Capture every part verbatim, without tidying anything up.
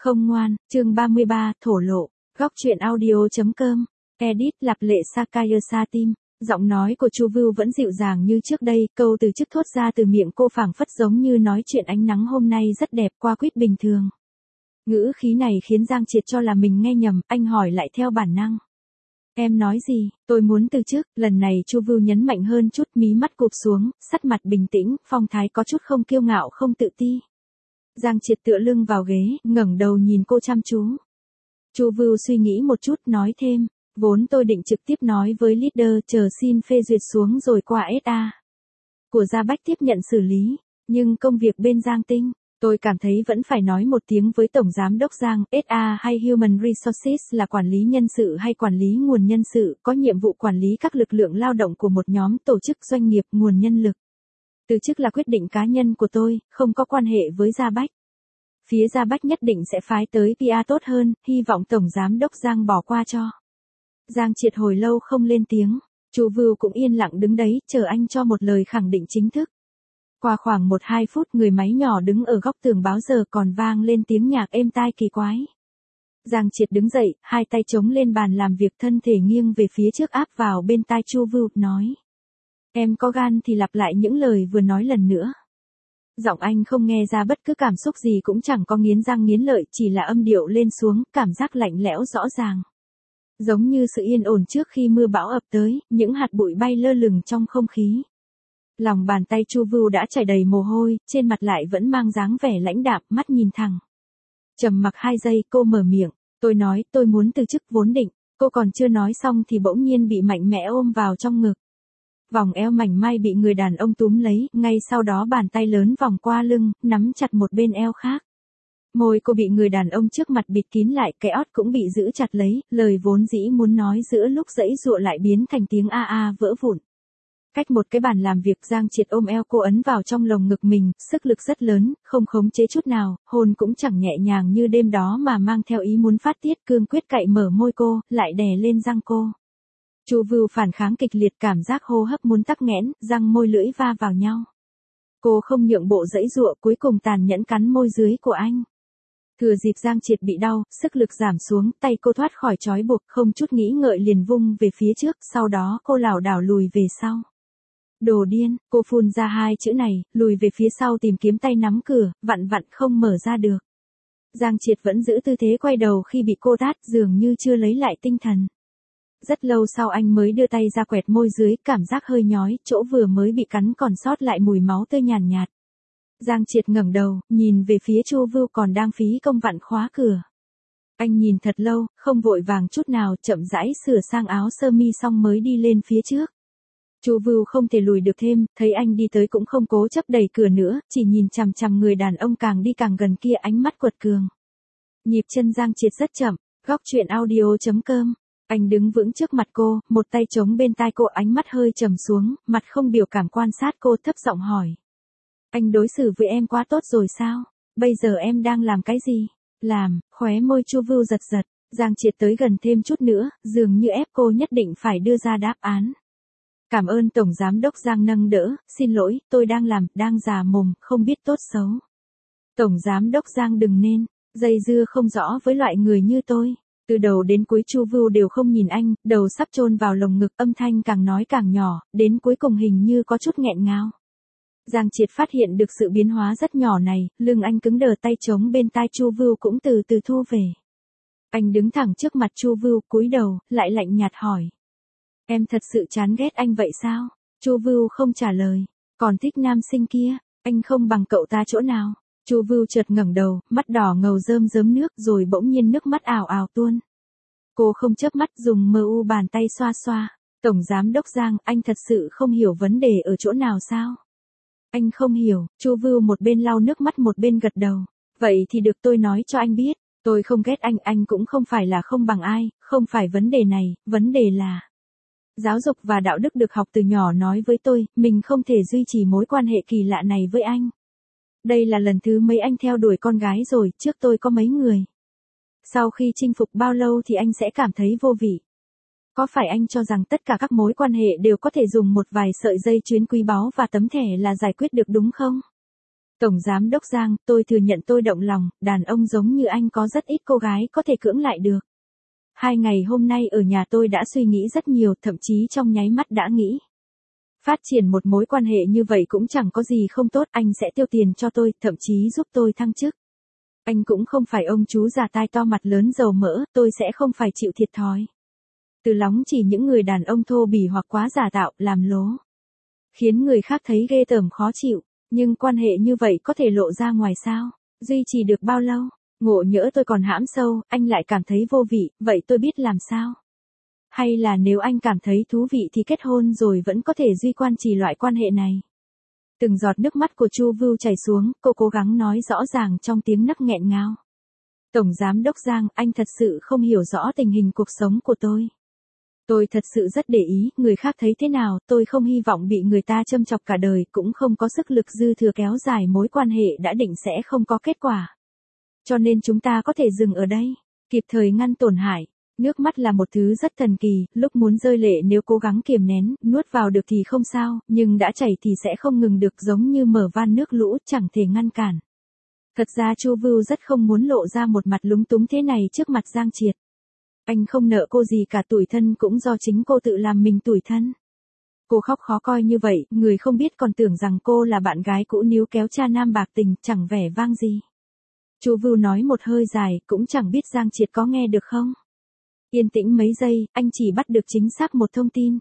Không ngoan, chương ba mươi ba, thổ lộ, góc truyện audio.com, edit lặp lệ Sakaya Tim. Giọng nói của Chu Vưu vẫn dịu dàng như trước đây, câu từ chức thốt ra từ miệng cô phảng phất giống như nói chuyện ánh nắng hôm nay rất đẹp qua quýt bình thường. Ngữ khí này khiến Giang Triệt cho là mình nghe nhầm, anh hỏi lại theo bản năng. Em nói gì, tôi muốn từ chức, lần này Chu Vưu nhấn mạnh hơn chút, mí mắt cụp xuống, sắc mặt bình tĩnh, phong thái có chút không kiêu ngạo không tự ti. Giang Triệt tựa lưng vào ghế, ngẩng đầu nhìn cô chăm chú. Chu Vưu suy nghĩ một chút, nói thêm, vốn tôi định trực tiếp nói với leader chờ xin phê duyệt xuống rồi qua ét a của Gia Bách tiếp nhận xử lý, nhưng công việc bên Giang Tinh, tôi cảm thấy vẫn phải nói một tiếng với Tổng Giám đốc Giang. ét a hay Human Resources là quản lý nhân sự hay quản lý nguồn nhân sự, có nhiệm vụ quản lý các lực lượng lao động của một nhóm tổ chức doanh nghiệp nguồn nhân lực. Từ chức là quyết định cá nhân của tôi, không có quan hệ với Gia Bách. Phía Gia Bách nhất định sẽ phái tới pê e tốt hơn, hy vọng Tổng Giám đốc Giang bỏ qua cho. Giang Triệt hồi lâu không lên tiếng, Chu Vưu cũng yên lặng đứng đấy, chờ anh cho một lời khẳng định chính thức. Qua khoảng một hai phút, người máy nhỏ đứng ở góc tường báo giờ còn vang lên tiếng nhạc êm tai kỳ quái. Giang Triệt đứng dậy, hai tay chống lên bàn làm việc, thân thể nghiêng về phía trước áp vào bên tai Chu Vưu, nói. Em có gan thì lặp lại những lời vừa nói lần nữa. Giọng anh không nghe ra bất cứ cảm xúc gì, cũng chẳng có nghiến răng nghiến lợi, chỉ là âm điệu lên xuống, cảm giác lạnh lẽo rõ ràng. Giống như sự yên ổn trước khi mưa bão ập tới, những hạt bụi bay lơ lửng trong không khí. Lòng bàn tay Chu Vưu đã chảy đầy mồ hôi, trên mặt lại vẫn mang dáng vẻ lãnh đạm, mắt nhìn thẳng. Trầm mặc hai giây, cô mở miệng, tôi nói tôi muốn từ chức vốn định, cô còn chưa nói xong thì bỗng nhiên bị mạnh mẽ ôm vào trong ngực. Vòng eo mảnh mai bị người đàn ông túm lấy, ngay sau đó bàn tay lớn vòng qua lưng, nắm chặt một bên eo khác. Môi cô bị người đàn ông trước mặt bịt kín lại, cái ót cũng bị giữ chặt lấy, lời vốn dĩ muốn nói giữa lúc giãy giụa lại biến thành tiếng a a vỡ vụn. Cách một cái bàn làm việc, Giang Triệt ôm eo cô ấn vào trong lồng ngực mình, sức lực rất lớn, không khống chế chút nào, hôn cũng chẳng nhẹ nhàng như đêm đó mà mang theo ý muốn phát tiết, cương quyết cạy mở môi cô, lại đè lên răng cô. Chu Vưu phản kháng kịch liệt, cảm giác hô hấp muốn tắc nghẽn, răng môi lưỡi va vào nhau. Cô không nhượng bộ giãy giụa, cuối cùng tàn nhẫn cắn môi dưới của anh. Thừa dịp Giang Triệt bị đau, sức lực giảm xuống, tay cô thoát khỏi trói buộc, không chút nghĩ ngợi liền vung về phía trước, sau đó cô lảo đảo lùi về sau. Đồ điên, cô phun ra hai chữ này, lùi về phía sau tìm kiếm tay nắm cửa, vặn vặn không mở ra được. Giang Triệt vẫn giữ tư thế quay đầu khi bị cô tát, dường như chưa lấy lại tinh thần. Rất lâu sau anh mới đưa tay ra quẹt môi dưới, cảm giác hơi nhói, chỗ vừa mới bị cắn còn sót lại mùi máu tươi nhàn nhạt, nhạt. Giang Triệt ngẩng đầu, nhìn về phía Chu Vưu còn đang phí công vặn khóa cửa. Anh nhìn thật lâu, không vội vàng chút nào, chậm rãi sửa sang áo sơ mi xong mới đi lên phía trước. Chu Vưu không thể lùi được thêm, thấy anh đi tới cũng không cố chấp đẩy cửa nữa, chỉ nhìn chằm chằm người đàn ông càng đi càng gần kia, ánh mắt quật cường. Nhịp chân Giang Triệt rất chậm, góc truyện audio.com. Anh đứng vững trước mặt cô, một tay chống bên tai cô, ánh mắt hơi trầm xuống, mặt không biểu cảm quan sát cô, thấp giọng hỏi. Anh đối xử với em quá tốt rồi sao? Bây giờ em đang làm cái gì? Làm, khóe môi Chu Vưu giật giật, Giang Triệt tới gần thêm chút nữa, dường như ép cô nhất định phải đưa ra đáp án. Cảm ơn Tổng Giám đốc Giang nâng đỡ, xin lỗi, tôi đang làm, đang già mồm, không biết tốt xấu. Tổng Giám đốc Giang đừng nên, dây dưa không rõ với loại người như tôi. Từ đầu đến cuối Chu Vưu đều không nhìn anh, đầu sắp chôn vào lồng ngực, âm thanh càng nói càng nhỏ, đến cuối cùng hình như có chút nghẹn ngào. Giang Triệt phát hiện được sự biến hóa rất nhỏ này, lưng anh cứng đờ, tay chống bên tai Chu Vưu cũng từ từ thu về. Anh đứng thẳng trước mặt Chu Vưu, cúi đầu, lại lạnh nhạt hỏi. Em thật sự chán ghét anh vậy sao? Chu Vưu không trả lời. Còn thích nam sinh kia, anh không bằng cậu ta chỗ nào? Chu Vưu chợt ngẩng đầu, mắt đỏ ngầu rơm rớm nước, rồi bỗng nhiên nước mắt ào ào tuôn. Cô không chớp mắt, dùng mờ u bàn tay xoa xoa. Tổng Giám đốc Giang, anh thật sự không hiểu vấn đề ở chỗ nào sao? Anh không hiểu. Chu Vưu một bên lau nước mắt một bên gật đầu. Vậy thì được, tôi nói cho anh biết. Tôi không ghét anh, anh cũng không phải là không bằng ai, không phải vấn đề này, vấn đề là... Giáo dục và đạo đức được học từ nhỏ nói với tôi, mình không thể duy trì mối quan hệ kỳ lạ này với anh. Đây là lần thứ mấy anh theo đuổi con gái rồi, trước tôi có mấy người. Sau khi chinh phục bao lâu thì anh sẽ cảm thấy vô vị. Có phải anh cho rằng tất cả các mối quan hệ đều có thể dùng một vài sợi dây chuyền quý báu và tấm thẻ là giải quyết được đúng không? Tổng Giám Đốc Giang, tôi thừa nhận tôi động lòng, đàn ông giống như anh có rất ít cô gái có thể cưỡng lại được. Hai ngày hôm nay ở nhà tôi đã suy nghĩ rất nhiều, thậm chí trong nháy mắt đã nghĩ. Phát triển một mối quan hệ như vậy cũng chẳng có gì không tốt, anh sẽ tiêu tiền cho tôi, thậm chí giúp tôi thăng chức. Anh cũng không phải ông chú già tai to mặt lớn dầu mỡ, tôi sẽ không phải chịu thiệt thòi. Từ lóng chỉ những người đàn ông thô bỉ hoặc quá giả tạo, làm lố. Khiến người khác thấy ghê tởm khó chịu, nhưng quan hệ như vậy có thể lộ ra ngoài sao? Duy trì được bao lâu? Ngộ nhỡ tôi còn hãm sâu, anh lại cảm thấy vô vị, vậy tôi biết làm sao? Hay là nếu anh cảm thấy thú vị thì kết hôn rồi vẫn có thể duy quan trì loại quan hệ này? Từng giọt nước mắt của Chu Vưu chảy xuống, cô cố gắng nói rõ ràng trong tiếng nấc nghẹn ngào. Tổng Giám Đốc Giang, anh thật sự không hiểu rõ tình hình cuộc sống của tôi. Tôi thật sự rất để ý, người khác thấy thế nào, tôi không hy vọng bị người ta châm chọc cả đời, cũng không có sức lực dư thừa kéo dài mối quan hệ đã định sẽ không có kết quả. Cho nên chúng ta có thể dừng ở đây, kịp thời ngăn tổn hại. Nước mắt là một thứ rất thần kỳ, lúc muốn rơi lệ nếu cố gắng kiềm nén, nuốt vào được thì không sao, nhưng đã chảy thì sẽ không ngừng được, giống như mở van nước lũ, chẳng thể ngăn cản. Thật ra Chu Vưu rất không muốn lộ ra một mặt lúng túng thế này trước mặt Giang Triệt. Anh không nợ cô gì cả, tủi thân cũng do chính cô tự làm mình tủi thân. Cô khóc khó coi như vậy, người không biết còn tưởng rằng cô là bạn gái cũ níu kéo cha nam bạc tình, chẳng vẻ vang gì. Chu Vưu nói một hơi dài, cũng chẳng biết Giang Triệt có nghe được không. Yên tĩnh mấy giây, anh chỉ bắt được chính xác một thông tin.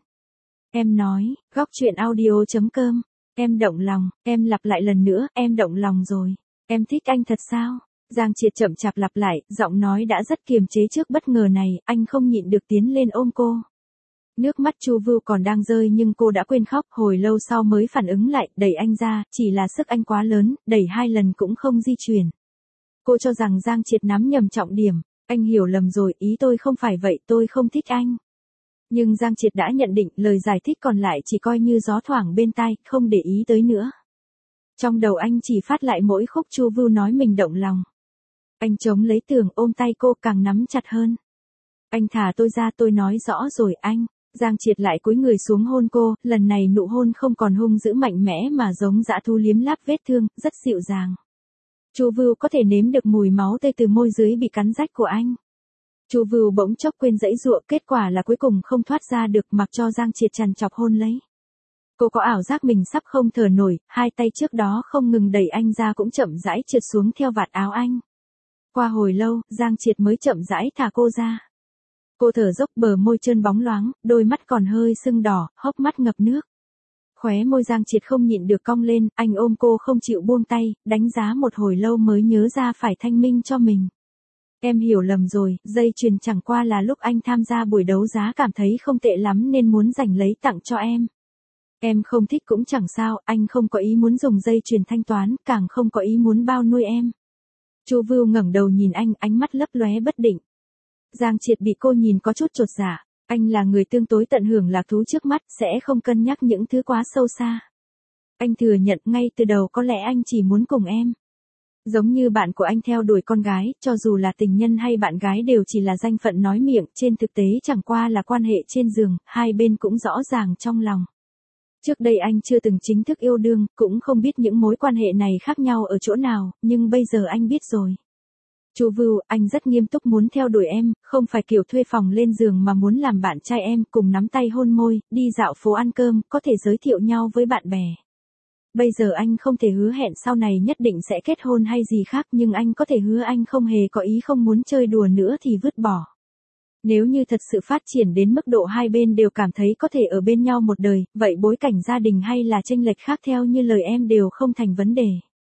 Em nói, góc truyện audio chấm com, em động lòng, em lặp lại lần nữa, em động lòng rồi. Em thích anh thật sao? Giang Triệt chậm chạp lặp lại, giọng nói đã rất kiềm chế trước bất ngờ này, anh không nhịn được tiến lên ôm cô. Nước mắt Chu Vưu còn đang rơi nhưng cô đã quên khóc, hồi lâu sau mới phản ứng lại, đẩy anh ra, chỉ là sức anh quá lớn, đẩy hai lần cũng không di chuyển. Cô cho rằng Giang Triệt nắm nhầm trọng điểm, anh hiểu lầm rồi, ý tôi không phải vậy, tôi không thích anh. Nhưng Giang Triệt đã nhận định, lời giải thích còn lại chỉ coi như gió thoảng bên tai, không để ý tới nữa. Trong đầu anh chỉ phát lại mỗi khúc Chu Vưu nói mình động lòng. Anh chống lấy tường, ôm tay cô càng nắm chặt hơn. Anh thả tôi ra, tôi nói rõ rồi anh. Giang Triệt lại cúi người xuống hôn cô, lần này nụ hôn không còn hung dữ mạnh mẽ mà giống dã thú liếm láp vết thương, rất dịu dàng. Chu Vưu có thể nếm được mùi máu tươi từ môi dưới bị cắn rách của anh. Chu Vưu bỗng chốc quên giãy giụa, kết quả là cuối cùng không thoát ra được, mặc cho Giang Triệt trằn trọc hôn lấy. Cô có ảo giác mình sắp không thở nổi, hai tay trước đó không ngừng đẩy anh ra cũng chậm rãi trượt xuống theo vạt áo anh. Qua hồi lâu, Giang Triệt mới chậm rãi thả cô ra. Cô thở dốc, bờ môi trơn bóng loáng, đôi mắt còn hơi sưng đỏ, hốc mắt ngập nước. Khóe môi Giang Triệt không nhịn được cong lên, anh ôm cô không chịu buông tay, đánh giá một hồi lâu mới nhớ ra phải thanh minh cho mình. Em hiểu lầm rồi, dây chuyền chẳng qua là lúc anh tham gia buổi đấu giá cảm thấy không tệ lắm nên muốn giành lấy tặng cho em. Em không thích cũng chẳng sao, anh không có ý muốn dùng dây chuyền thanh toán, càng không có ý muốn bao nuôi em. Chu Vưu ngẩng đầu nhìn anh, ánh mắt lấp lóe bất định. Giang Triệt bị cô nhìn có chút chột dạ, anh là người tương tối tận hưởng lạc thú trước mắt, sẽ không cân nhắc những thứ quá sâu xa. Anh thừa nhận ngay từ đầu có lẽ anh chỉ muốn cùng em. Giống như bạn của anh theo đuổi con gái, cho dù là tình nhân hay bạn gái đều chỉ là danh phận nói miệng, trên thực tế chẳng qua là quan hệ trên giường, hai bên cũng rõ ràng trong lòng. Trước đây anh chưa từng chính thức yêu đương, cũng không biết những mối quan hệ này khác nhau ở chỗ nào, nhưng bây giờ anh biết rồi. Chu Vưu, anh rất nghiêm túc muốn theo đuổi em, không phải kiểu thuê phòng lên giường mà muốn làm bạn trai em, cùng nắm tay hôn môi, đi dạo phố ăn cơm, có thể giới thiệu nhau với bạn bè. Bây giờ anh không thể hứa hẹn sau này nhất định sẽ kết hôn hay gì khác, nhưng anh có thể hứa anh không hề có ý không muốn chơi đùa nữa thì vứt bỏ. Nếu như thật sự phát triển đến mức độ hai bên đều cảm thấy có thể ở bên nhau một đời, vậy bối cảnh gia đình hay là chênh lệch khác theo như lời em đều không thành vấn đề.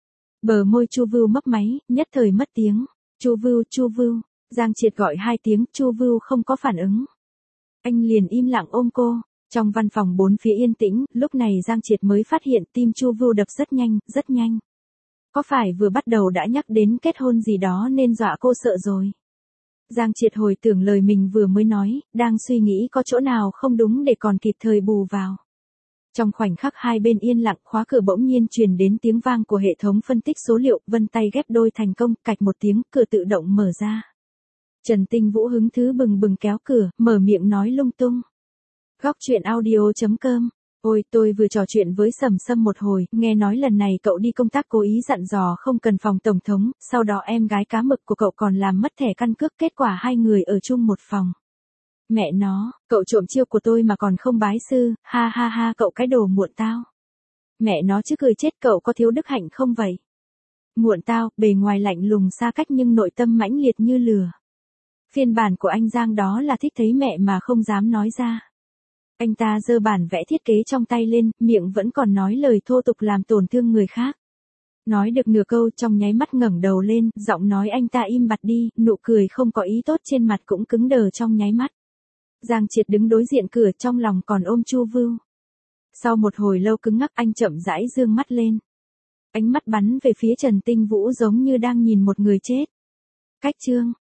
Bờ môi Chu Vưu mấp máy, nhất thời mất tiếng. Chu Vưu, Chu Vưu, Giang Triệt gọi hai tiếng, Chu Vưu không có phản ứng. Anh liền im lặng ôm cô. Trong văn phòng bốn phía yên tĩnh, lúc này Giang Triệt mới phát hiện tim Chu Vưu đập rất nhanh, rất nhanh. Có phải vừa bắt đầu đã nhắc đến kết hôn gì đó nên dọa cô sợ rồi? Giang Triệt hồi tưởng lời mình vừa mới nói, đang suy nghĩ có chỗ nào không đúng để còn kịp thời bù vào. Trong khoảnh khắc hai bên yên lặng, khóa cửa bỗng nhiên truyền đến tiếng vang của hệ thống phân tích số liệu, vân tay ghép đôi thành công, cạch một tiếng, cửa tự động mở ra. Trần Tinh Vũ hứng thú bừng bừng kéo cửa, mở miệng nói lung tung. Góc truyện audio chấm com Ôi, tôi vừa trò chuyện với Sầm Sâm một hồi, nghe nói lần này cậu đi công tác cố ý dặn dò không cần phòng tổng thống, sau đó em gái cá mực của cậu còn làm mất thẻ căn cước, kết quả hai người ở chung một phòng. Mẹ nó, cậu trộm chiêu của tôi mà còn không bái sư, ha ha ha, cậu cái đồ muộn tao. Mẹ nó chứ cười chết, cậu có thiếu đức hạnh không vậy? Muộn tao, bề ngoài lạnh lùng xa cách nhưng nội tâm mãnh liệt như lửa. Phiên bản của anh Giang đó là thích thấy mẹ mà không dám nói ra. Anh ta giơ bản vẽ thiết kế trong tay lên, miệng vẫn còn nói lời thô tục làm tổn thương người khác. Nói được nửa câu trong nháy mắt ngẩng đầu lên, giọng nói anh ta im bặt đi, nụ cười không có ý tốt trên mặt cũng cứng đờ trong nháy mắt. Giang Triệt đứng đối diện cửa, trong lòng còn ôm Chu Vưu. Sau một hồi lâu cứng ngắc, anh chậm rãi dương mắt lên. Ánh mắt bắn về phía Trần Tinh Vũ giống như đang nhìn một người chết. Cách chương